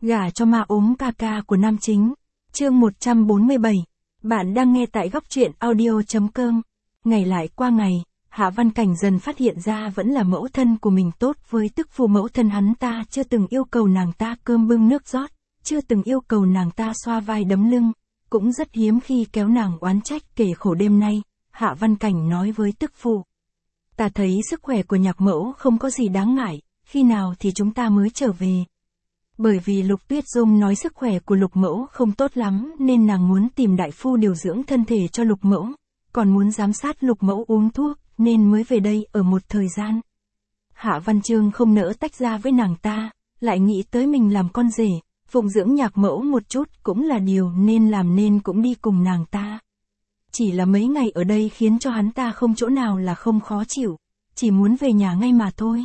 Gả cho ma ốm ca ca của nam chính. Chương 147. Bạn đang nghe tại góc truyện audio.com. Ngày lại qua ngày, Hạ Văn Cảnh dần phát hiện ra vẫn là mẫu thân của mình tốt với tức phụ mẫu thân hắn ta chưa từng yêu cầu nàng ta cơm bưng nước rót, chưa từng yêu cầu nàng ta xoa vai đấm lưng, cũng rất hiếm khi kéo nàng oán trách kể khổ đêm nay. Hạ Văn Cảnh nói với tức phụ: Ta thấy sức khỏe của nhạc mẫu không có gì đáng ngại, khi nào thì chúng ta mới trở về. Bởi vì Lục Tuyết Dung nói sức khỏe của Lục mẫu không tốt lắm nên nàng muốn tìm đại phu điều dưỡng thân thể cho Lục mẫu, còn muốn giám sát Lục mẫu uống thuốc nên mới về đây ở một thời gian. Hạ Văn Chương không nỡ tách ra với nàng ta, lại nghĩ tới mình làm con rể, phụng dưỡng nhạc mẫu một chút cũng là điều nên làm nên cũng đi cùng nàng ta. Chỉ là mấy ngày ở đây khiến cho hắn ta không chỗ nào là không khó chịu, chỉ muốn về nhà ngay mà thôi.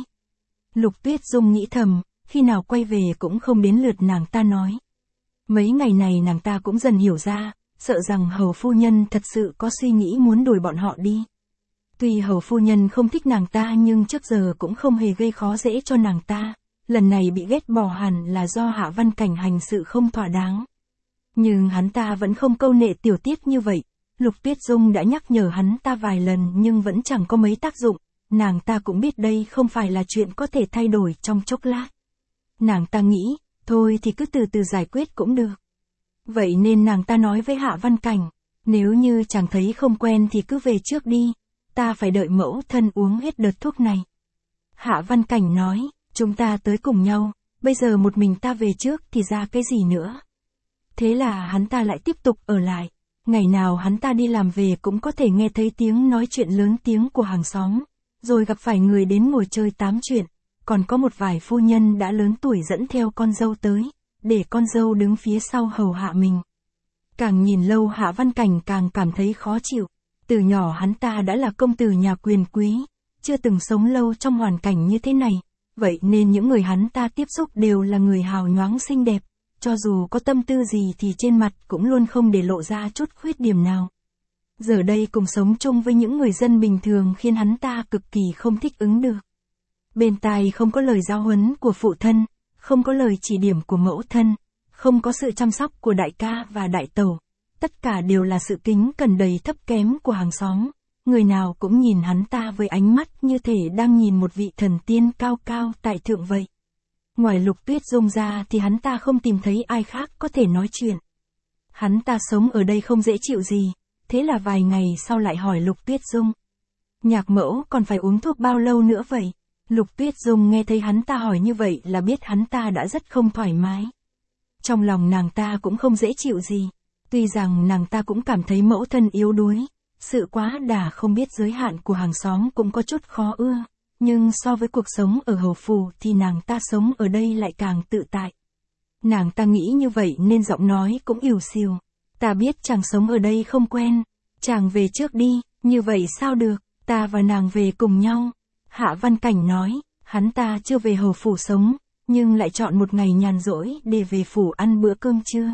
Lục Tuyết Dung nghĩ thầm, khi nào quay về cũng không đến lượt nàng ta nói. Mấy ngày này nàng ta cũng dần hiểu ra, sợ rằng hầu phu nhân thật sự có suy nghĩ muốn đuổi bọn họ đi. Tuy hầu phu nhân không thích nàng ta nhưng trước giờ cũng không hề gây khó dễ cho nàng ta, lần này bị ghét bỏ hẳn là do Hạ Văn Cảnh hành sự không thỏa đáng. Nhưng hắn ta vẫn không câu nệ tiểu tiết như vậy, Lục Tuyết Dung đã nhắc nhở hắn ta vài lần nhưng vẫn chẳng có mấy tác dụng, nàng ta cũng biết đây không phải là chuyện có thể thay đổi trong chốc lát. Nàng ta nghĩ, thôi thì cứ từ từ giải quyết cũng được. Vậy nên nàng ta nói với Hạ Văn Cảnh, nếu như chàng thấy không quen thì cứ về trước đi, ta phải đợi mẫu thân uống hết đợt thuốc này. Hạ Văn Cảnh nói, chúng ta tới cùng nhau, bây giờ một mình ta về trước thì ra cái gì nữa. Thế là hắn ta lại tiếp tục ở lại, ngày nào hắn ta đi làm về cũng có thể nghe thấy tiếng nói chuyện lớn tiếng của hàng xóm, rồi gặp phải người đến ngồi chơi tám chuyện. Còn có một vài phu nhân đã lớn tuổi dẫn theo con dâu tới, để con dâu đứng phía sau hầu hạ mình. Càng nhìn lâu Hạ Văn Cảnh càng cảm thấy khó chịu. Từ nhỏ hắn ta đã là công tử nhà quyền quý, chưa từng sống lâu trong hoàn cảnh như thế này, vậy nên những người hắn ta tiếp xúc đều là người hào nhoáng xinh đẹp, cho dù có tâm tư gì thì trên mặt cũng luôn không để lộ ra chút khuyết điểm nào. Giờ đây cùng sống chung với những người dân bình thường khiến hắn ta cực kỳ không thích ứng được. Bên tai không có lời giáo huấn của phụ thân, không có lời chỉ điểm của mẫu thân, không có sự chăm sóc của đại ca và đại tẩu, tất cả đều là sự kính cẩn đầy thấp kém của hàng xóm, người nào cũng nhìn hắn ta với ánh mắt như thể đang nhìn một vị thần tiên cao cao tại thượng vậy. Ngoài Lục Tuyết Dung ra thì hắn ta không tìm thấy ai khác có thể nói chuyện. Hắn ta sống ở đây không dễ chịu gì, thế là vài ngày sau lại hỏi Lục Tuyết Dung. Nhạc mẫu còn phải uống thuốc bao lâu nữa vậy? Lục Tuyết Dung nghe thấy hắn ta hỏi như vậy là biết hắn ta đã rất không thoải mái. Trong lòng nàng ta cũng không dễ chịu gì, tuy rằng nàng ta cũng cảm thấy mẫu thân yếu đuối, sự quá đà không biết giới hạn của hàng xóm cũng có chút khó ưa, nhưng so với cuộc sống ở hầu phủ thì nàng ta sống ở đây lại càng tự tại. Nàng ta nghĩ như vậy nên giọng nói cũng ỉu xìu. Ta biết chàng sống ở đây không quen, chàng về trước đi, như vậy sao được, ta và nàng về cùng nhau. Hạ Văn Cảnh nói, hắn ta chưa về hầu phủ sống, nhưng lại chọn một ngày nhàn rỗi để về phủ ăn bữa cơm trưa.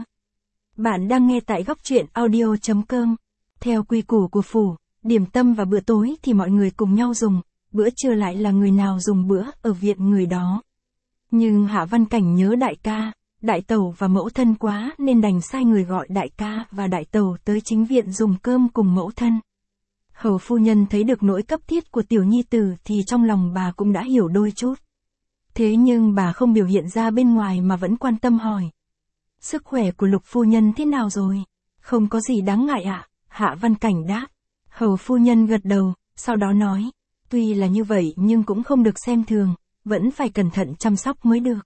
Bạn đang nghe tại góc truyện audio.com. Theo quy củ của phủ, điểm tâm và bữa tối thì mọi người cùng nhau dùng, bữa trưa lại là người nào dùng bữa ở viện người đó. Nhưng Hạ Văn Cảnh nhớ đại ca, đại tẩu và mẫu thân quá nên đành sai người gọi đại ca và đại tẩu tới chính viện dùng cơm cùng mẫu thân. Hầu phu nhân thấy được nỗi cấp thiết của tiểu nhi tử thì trong lòng bà cũng đã hiểu đôi chút. Thế nhưng bà không biểu hiện ra bên ngoài mà vẫn quan tâm hỏi. Sức khỏe của Lục phu nhân thế nào rồi? Không có gì đáng ngại ạ, Hạ Văn Cảnh đáp. Hầu phu nhân gật đầu, sau đó nói, tuy là như vậy nhưng cũng không được xem thường, vẫn phải cẩn thận chăm sóc mới được.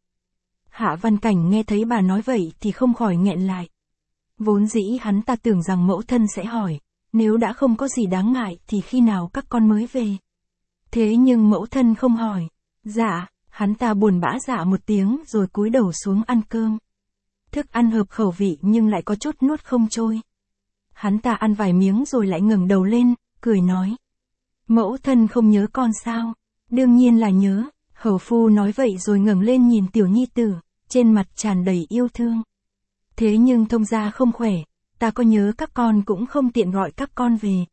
Hạ Văn Cảnh nghe thấy bà nói vậy thì không khỏi nghẹn lại. Vốn dĩ hắn ta tưởng rằng mẫu thân sẽ hỏi, nếu đã không có gì đáng ngại thì khi nào các con mới về. Thế nhưng mẫu thân không hỏi. Dạ, hắn ta buồn bã dạ một tiếng rồi cúi đầu xuống ăn cơm. Thức ăn hợp khẩu vị nhưng lại có chút nuốt không trôi. Hắn ta ăn vài miếng rồi lại ngẩng đầu lên, cười nói. Mẫu thân không nhớ con sao? Đương nhiên là nhớ. Hầu phu nói vậy rồi ngẩng lên nhìn tiểu nhi tử, trên mặt tràn đầy yêu thương. Thế nhưng thông gia không khỏe, ta có nhớ các con cũng không tiện gọi các con về.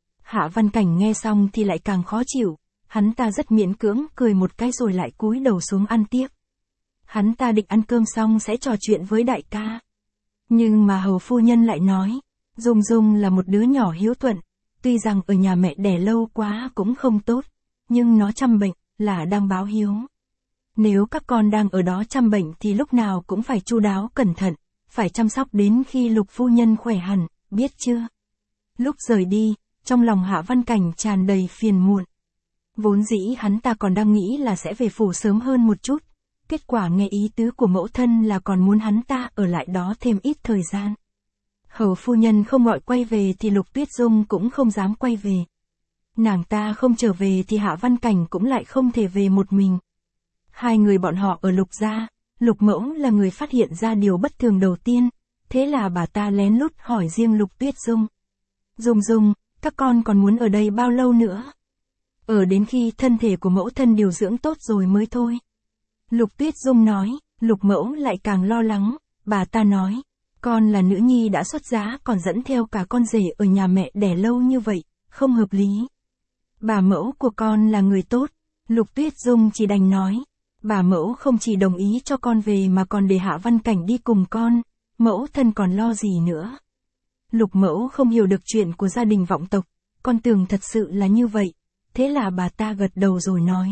Hạ Văn Cảnh nghe xong thì lại càng khó chịu, hắn ta rất miễn cưỡng cười một cái rồi lại cúi đầu xuống ăn tiếp. Hắn ta định ăn cơm xong sẽ trò chuyện với đại ca. Nhưng mà hầu phu nhân lại nói, Dung Dung là một đứa nhỏ hiếu thuận, tuy rằng ở nhà mẹ đẻ lâu quá cũng không tốt, nhưng nó chăm bệnh, là đang báo hiếu. Nếu các con đang ở đó chăm bệnh thì lúc nào cũng phải chu đáo cẩn thận, phải chăm sóc đến khi Lục phu nhân khỏe hẳn, biết chưa? Lúc rời đi, trong lòng Hạ Văn Cảnh tràn đầy phiền muộn. Vốn dĩ hắn ta còn đang nghĩ là sẽ về phủ sớm hơn một chút, kết quả nghe ý tứ của mẫu thân là còn muốn hắn ta ở lại đó thêm ít thời gian. Hầu phu nhân không gọi quay về thì Lục Tuyết Dung cũng không dám quay về. Nàng ta không trở về thì Hạ Văn Cảnh cũng lại không thể về một mình. Hai người bọn họ ở Lục gia, Lục mẫu là người phát hiện ra điều bất thường đầu tiên, thế là bà ta lén lút hỏi riêng Lục Tuyết Dung. Dung Dung, các con còn muốn ở đây bao lâu nữa? Ở đến khi thân thể của mẫu thân điều dưỡng tốt rồi mới thôi. Lục Tuyết Dung nói, Lục mẫu lại càng lo lắng, bà ta nói, con là nữ nhi đã xuất giá còn dẫn theo cả con rể ở nhà mẹ đẻ lâu như vậy, không hợp lý. Bà mẫu của con là người tốt, Lục Tuyết Dung chỉ đành nói, bà mẫu không chỉ đồng ý cho con về mà còn để Hạ Văn Cảnh đi cùng con, mẫu thân còn lo gì nữa. Lục mẫu không hiểu được chuyện của gia đình vọng tộc, con tưởng thật sự là như vậy, thế là bà ta gật đầu rồi nói.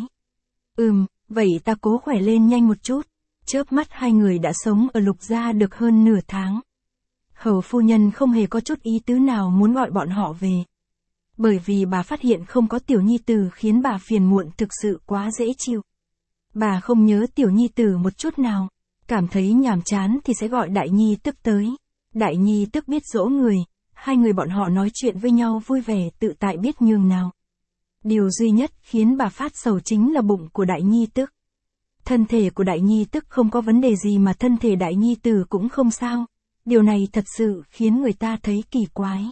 Vậy ta cố khỏe lên nhanh một chút. Chớp mắt hai người đã sống ở Lục gia được hơn nửa tháng. Hầu phu nhân không hề có chút ý tứ nào muốn gọi bọn họ về. Bởi vì bà phát hiện không có tiểu nhi tử khiến bà phiền muộn thực sự quá dễ chịu. Bà không nhớ tiểu nhi tử một chút nào, cảm thấy nhàm chán thì sẽ gọi đại nhi tức tới. Đại nhi tức biết dỗ người, hai người bọn họ nói chuyện với nhau vui vẻ tự tại biết nhường nào. Điều duy nhất khiến bà phát sầu chính là bụng của đại nhi tức. Thân thể của đại nhi tức không có vấn đề gì mà thân thể đại nhi tử cũng không sao. Điều này thật sự khiến người ta thấy kỳ quái.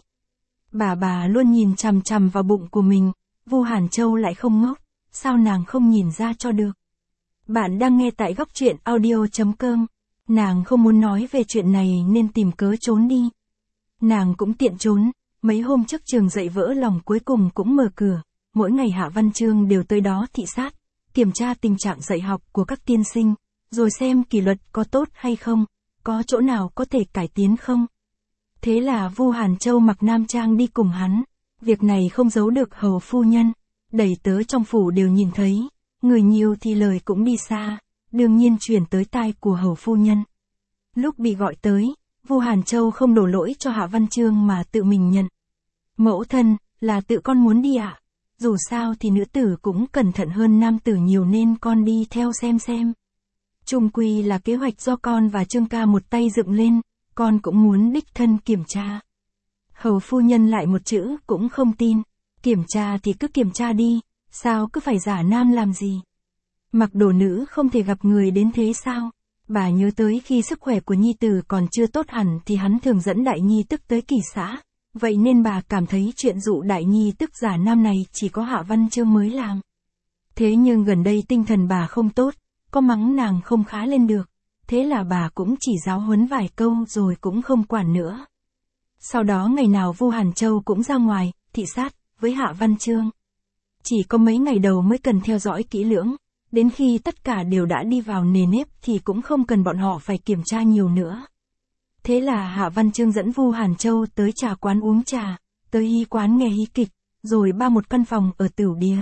Bà luôn nhìn chằm chằm vào bụng của mình, Vu Hàn Châu lại không ngốc, sao nàng không nhìn ra cho được. Bạn đang nghe tại góc truyện audio.com. Nàng không muốn nói về chuyện này nên tìm cớ trốn đi. Nàng cũng tiện trốn, mấy hôm trước trường dạy vỡ lòng cuối cùng cũng mở cửa, mỗi ngày Hạ Văn Chương đều tới đó thị sát, kiểm tra tình trạng dạy học của các tiên sinh, rồi xem kỷ luật có tốt hay không, có chỗ nào có thể cải tiến không. Thế là Vu Hàn Châu mặc nam trang đi cùng hắn, việc này không giấu được hầu phu nhân, đầy tớ trong phủ đều nhìn thấy, người nhiều thì lời cũng đi xa, đương nhiên truyền tới tai của hầu phu nhân. Lúc bị gọi tới, Vu Hàn Châu không đổ lỗi cho Hạ Văn Chương mà tự mình nhận. Mẫu thân, là tự con muốn đi ạ. Dù sao thì nữ tử cũng cẩn thận hơn nam tử nhiều nên con đi theo xem. Chung quy là kế hoạch do con và Trương ca một tay dựng lên, con cũng muốn đích thân kiểm tra. Hầu phu nhân lại một chữ cũng không tin, kiểm tra thì cứ kiểm tra đi, sao cứ phải giả nam làm gì. Mặc đồ nữ không thể gặp người đến thế sao? Bà nhớ tới khi sức khỏe của nhi tử còn chưa tốt hẳn thì hắn thường dẫn đại nhi tức tới kỳ xã. Vậy nên bà cảm thấy chuyện dụ đại nhi tức giả nam này chỉ có Hạ Văn Chương mới làm. Thế nhưng gần đây tinh thần bà không tốt, có mắng nàng không khá lên được. Thế là bà cũng chỉ giáo huấn vài câu rồi cũng không quản nữa. Sau đó ngày nào Vu Hàn Châu cũng ra ngoài, thị sát, với Hạ Văn Chương. Chỉ có mấy ngày đầu mới cần theo dõi kỹ lưỡng, đến khi tất cả đều đã đi vào nề nếp thì cũng không cần bọn họ phải kiểm tra nhiều nữa. Thế là Hạ Văn Chương dẫn Vu Hàn Châu tới trà quán uống trà, tới hí quán nghe hí kịch, rồi ba một căn phòng ở Tửu Điếm.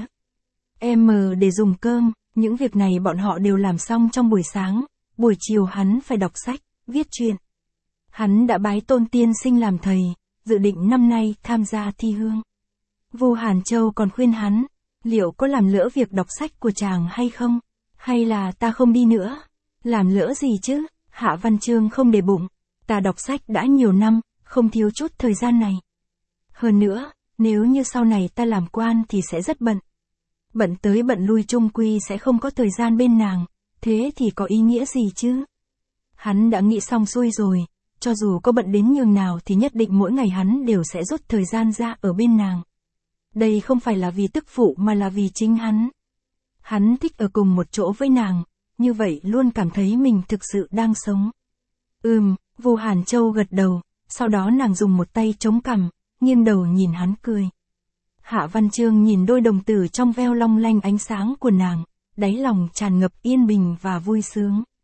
Để dùng cơm, những việc này bọn họ đều làm xong trong buổi sáng, buổi chiều hắn phải đọc sách, viết truyện. Hắn đã bái Tôn tiên sinh làm thầy, dự định năm nay tham gia thi hương. Vu Hàn Châu còn khuyên hắn, liệu có làm lỡ việc đọc sách của chàng hay không? Hay là ta không đi nữa? Làm lỡ gì chứ? Hạ Văn Chương không để bụng. Ta đọc sách đã nhiều năm, không thiếu chút thời gian này. Hơn nữa, nếu như sau này ta làm quan thì sẽ rất bận. Bận tới bận lui chung quy sẽ không có thời gian bên nàng, thế thì có ý nghĩa gì chứ? Hắn đã nghĩ xong xuôi rồi, cho dù có bận đến nhường nào thì nhất định mỗi ngày hắn đều sẽ rút thời gian ra ở bên nàng. Đây không phải là vì tức phụ mà là vì chính hắn. Hắn thích ở cùng một chỗ với nàng, như vậy luôn cảm thấy mình thực sự đang sống. Vu Hàn Châu gật đầu, sau đó nàng dùng một tay chống cằm, nghiêng đầu nhìn hắn cười. Hạ Văn Chương nhìn đôi đồng tử trong veo long lanh ánh sáng của nàng, đáy lòng tràn ngập yên bình và vui sướng.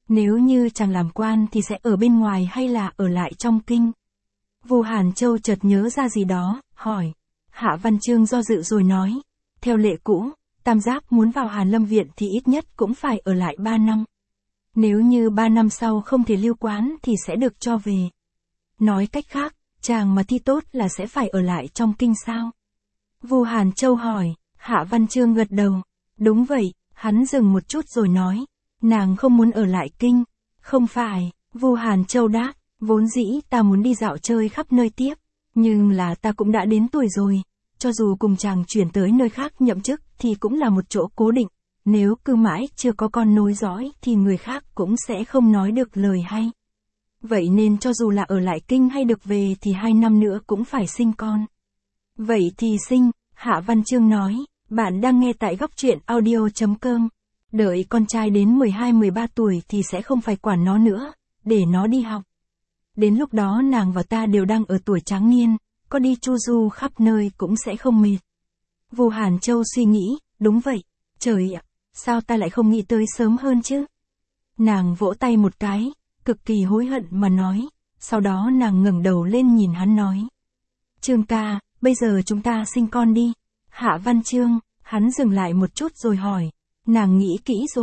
Nếu như chàng làm quan thì sẽ ở bên ngoài hay là ở lại trong kinh? Vu Hàn Châu chợt nhớ ra gì đó, hỏi. Hạ Văn Chương do dự rồi nói. Theo lệ cũ, Tam Giác muốn vào Hàn Lâm Viện thì ít nhất cũng phải ở lại 3 năm. Nếu như 3 năm sau không thể lưu quán thì sẽ được cho về. Nói cách khác, chàng mà thi tốt là sẽ phải ở lại trong kinh sao? Vu Hàn Châu hỏi. Hạ Văn Chương gật đầu. Đúng vậy, hắn dừng một chút rồi nói. Nàng không muốn ở lại kinh. Không phải, Vu Hàn Châu đáp. Vốn dĩ ta muốn đi dạo chơi khắp nơi tiếp. Nhưng là ta cũng đã đến tuổi rồi. Cho dù cùng chàng chuyển tới nơi khác nhậm chức thì cũng là một chỗ cố định. Nếu cứ mãi chưa có con nối dõi thì người khác cũng sẽ không nói được lời hay. Vậy nên cho dù là ở lại kinh hay được về thì 2 năm nữa cũng phải sinh con. Vậy thì sinh, Hạ Văn Chương nói. Bạn đang nghe tại góc truyện audio.com. Đợi con trai đến 12-13 tuổi thì sẽ không phải quản nó nữa, để nó đi học. Đến lúc đó nàng và ta đều đang ở tuổi tráng niên, có đi chu du khắp nơi cũng sẽ không mệt. Vu Hàn Châu suy nghĩ, đúng vậy, trời ạ, sao ta lại không nghĩ tới sớm hơn chứ? Nàng vỗ tay một cái, cực kỳ hối hận mà nói, sau đó nàng ngẩng đầu lên nhìn hắn nói. Chương ca, bây giờ chúng ta sinh con đi. Hạ Văn Chương, hắn dừng lại một chút rồi hỏi. Nàng nghĩ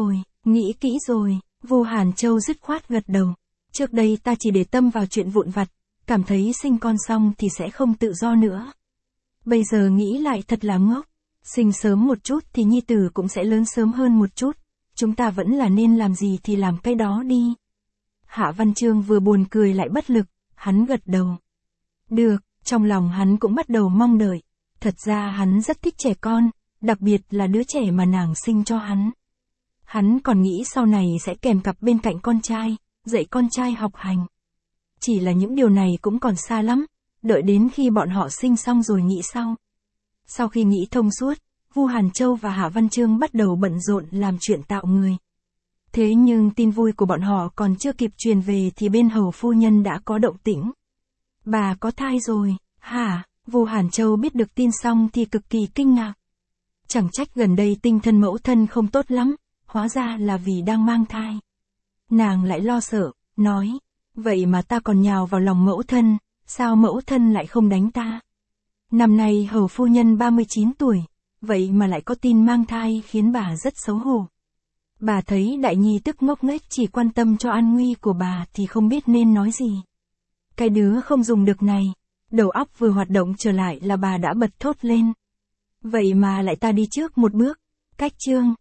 kỹ rồi, Vu Hàn Châu dứt khoát gật đầu. Trước đây ta chỉ để tâm vào chuyện vụn vặt, cảm thấy sinh con xong thì sẽ không tự do nữa. Bây giờ nghĩ lại thật là ngốc, sinh sớm một chút thì nhi tử cũng sẽ lớn sớm hơn một chút, chúng ta vẫn là nên làm gì thì làm cái đó đi. Hạ Văn Chương vừa buồn cười lại bất lực, hắn gật đầu. Được, trong lòng hắn cũng bắt đầu mong đợi, thật ra hắn rất thích trẻ con, đặc biệt là đứa trẻ mà nàng sinh cho hắn. Hắn còn nghĩ sau này sẽ kèm cặp bên cạnh con trai, dạy con trai học hành. Chỉ là những điều này cũng còn xa lắm, đợi đến khi bọn họ sinh xong rồi nghĩ sau. Sau khi nghĩ thông suốt, Vu Hàn Châu và Hạ Văn Chương bắt đầu bận rộn làm chuyện tạo người. Thế nhưng tin vui của bọn họ còn chưa kịp truyền về thì bên hầu phu nhân đã có động tĩnh. Bà có thai rồi, hả? Vu Hàn Châu biết được tin xong thì cực kỳ kinh ngạc. Chẳng trách gần đây tinh thần mẫu thân không tốt lắm, hóa ra là vì đang mang thai. Nàng lại lo sợ, nói, vậy mà ta còn nhào vào lòng mẫu thân, sao mẫu thân lại không đánh ta? Năm nay hầu phu nhân 39 tuổi, vậy mà lại có tin mang thai khiến bà rất xấu hổ. Bà thấy đại nhi tức ngốc nghếch chỉ quan tâm cho an nguy của bà thì không biết nên nói gì. Cái đứa không dùng được này, đầu óc vừa hoạt động trở lại là bà đã bật thốt lên. Vậy mà lại ta đi trước một bước, cách chương.